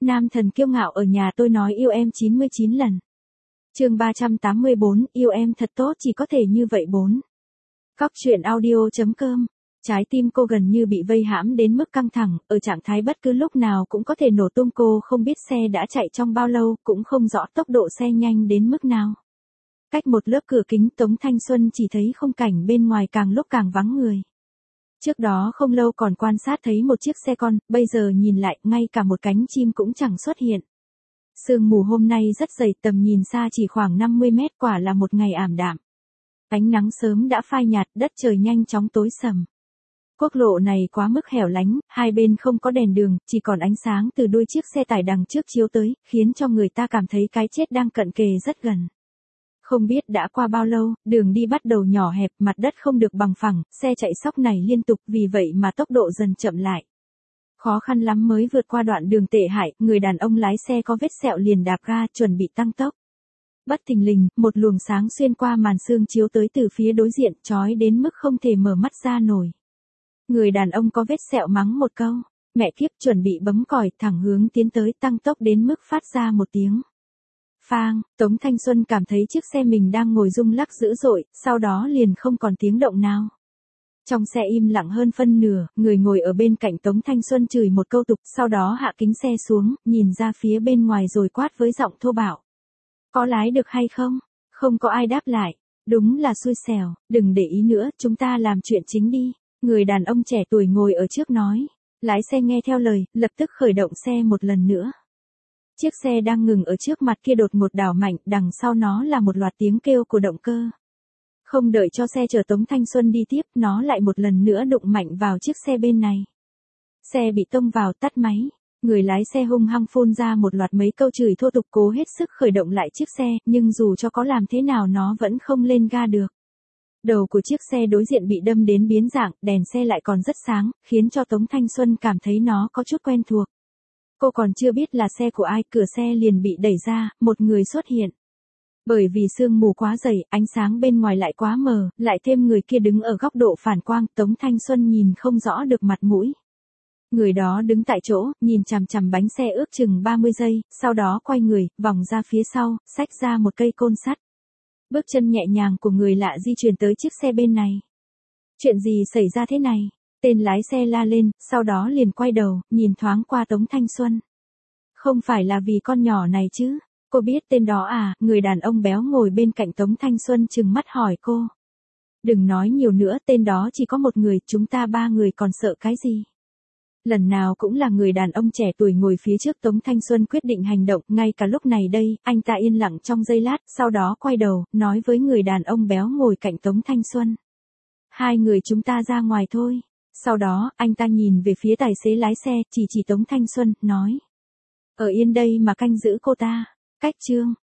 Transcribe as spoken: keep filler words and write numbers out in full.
Nam thần kiêu ngạo ở nhà tôi nói yêu em chín mươi chín lần. Chương ba trăm tám mươi bốn, yêu em thật tốt chỉ có thể như vậy bốn. Góc truyện audio.com. Trái tim cô gần như bị vây hãm đến mức căng thẳng, ở trạng thái bất cứ lúc nào cũng có thể nổ tung. Cô không biết xe đã chạy trong bao lâu, cũng không rõ tốc độ xe nhanh đến mức nào. Cách một lớp cửa kính, Tống Thanh Xuân chỉ thấy khung cảnh bên ngoài càng lúc càng vắng người. Trước đó không lâu còn quan sát thấy một chiếc xe con, bây giờ nhìn lại, ngay cả một cánh chim cũng chẳng xuất hiện. Sương mù hôm nay rất dày, tầm nhìn xa chỉ khoảng năm mươi mét, quả là một ngày ảm đạm. Ánh nắng sớm đã phai nhạt, đất trời nhanh chóng tối sầm. Quốc lộ này quá mức hẻo lánh, hai bên không có đèn đường, chỉ còn ánh sáng từ đuôi chiếc xe tải đằng trước chiếu tới, khiến cho người ta cảm thấy cái chết đang cận kề rất gần. Không biết đã qua bao lâu, đường đi bắt đầu nhỏ hẹp, mặt đất không được bằng phẳng, xe chạy sóc này liên tục, vì vậy mà tốc độ dần chậm lại. Khó khăn lắm mới vượt qua đoạn đường tệ hại, người đàn ông lái xe có vết sẹo liền đạp ga, chuẩn bị tăng tốc. Bất thình lình, một luồng sáng xuyên qua màn sương chiếu tới từ phía đối diện, chói đến mức không thể mở mắt ra nổi. Người đàn ông có vết sẹo mắng một câu, mẹ kiếp, chuẩn bị bấm còi, thẳng hướng tiến tới, tăng tốc đến mức phát ra một tiếng phang. Tống Thanh Xuân cảm thấy chiếc xe mình đang ngồi rung lắc dữ dội, sau đó liền không còn tiếng động nào. Trong xe im lặng hơn phân nửa, người ngồi ở bên cạnh Tống Thanh Xuân chửi một câu tục, sau đó hạ kính xe xuống, nhìn ra phía bên ngoài rồi quát với giọng thô bạo. Có lái được hay không? Không có ai đáp lại. Đúng là xui xẻo, đừng để ý nữa, chúng ta làm chuyện chính đi. Người đàn ông trẻ tuổi ngồi ở trước nói. Lái xe nghe theo lời, lập tức khởi động xe một lần nữa. Chiếc xe đang ngừng ở trước mặt kia đột ngột đảo mạnh, đằng sau nó là một loạt tiếng kêu của động cơ. Không đợi cho xe chở Tống Thanh Xuân đi tiếp, nó lại một lần nữa đụng mạnh vào chiếc xe bên này. Xe bị tông vào, tắt máy. Người lái xe hung hăng phun ra một loạt mấy câu chửi thô tục, cố hết sức khởi động lại chiếc xe, nhưng dù cho có làm thế nào nó vẫn không lên ga được. Đầu của chiếc xe đối diện bị đâm đến biến dạng, đèn xe lại còn rất sáng, khiến cho Tống Thanh Xuân cảm thấy nó có chút quen thuộc. Cô còn chưa biết là xe của ai, cửa xe liền bị đẩy ra, một người xuất hiện. Bởi vì sương mù quá dày, ánh sáng bên ngoài lại quá mờ, lại thêm người kia đứng ở góc độ phản quang, Tống Thanh Xuân nhìn không rõ được mặt mũi. Người đó đứng tại chỗ, nhìn chằm chằm bánh xe ước chừng ba mươi giây, sau đó quay người, vòng ra phía sau, xách ra một cây côn sắt. Bước chân nhẹ nhàng của người lạ di chuyển tới chiếc xe bên này. Chuyện gì xảy ra thế này? Tên lái xe la lên, sau đó liền quay đầu, nhìn thoáng qua Tống Thanh Xuân. Không phải là vì con nhỏ này chứ? Cô biết tên đó à? Người đàn ông béo ngồi bên cạnh Tống Thanh Xuân trừng mắt hỏi cô. Đừng nói nhiều nữa, tên đó chỉ có một người, chúng ta ba người còn sợ cái gì? Lần nào cũng là người đàn ông trẻ tuổi ngồi phía trước. Tống Thanh Xuân quyết định hành động, ngay cả lúc này đây, anh ta yên lặng trong giây lát, sau đó quay đầu, nói với người đàn ông béo ngồi cạnh Tống Thanh Xuân. Hai người chúng ta ra ngoài thôi. Sau đó, anh ta nhìn về phía tài xế lái xe, chỉ chỉ Tống Thanh Xuân, nói. Ở yên đây mà canh giữ cô ta. Cách chương.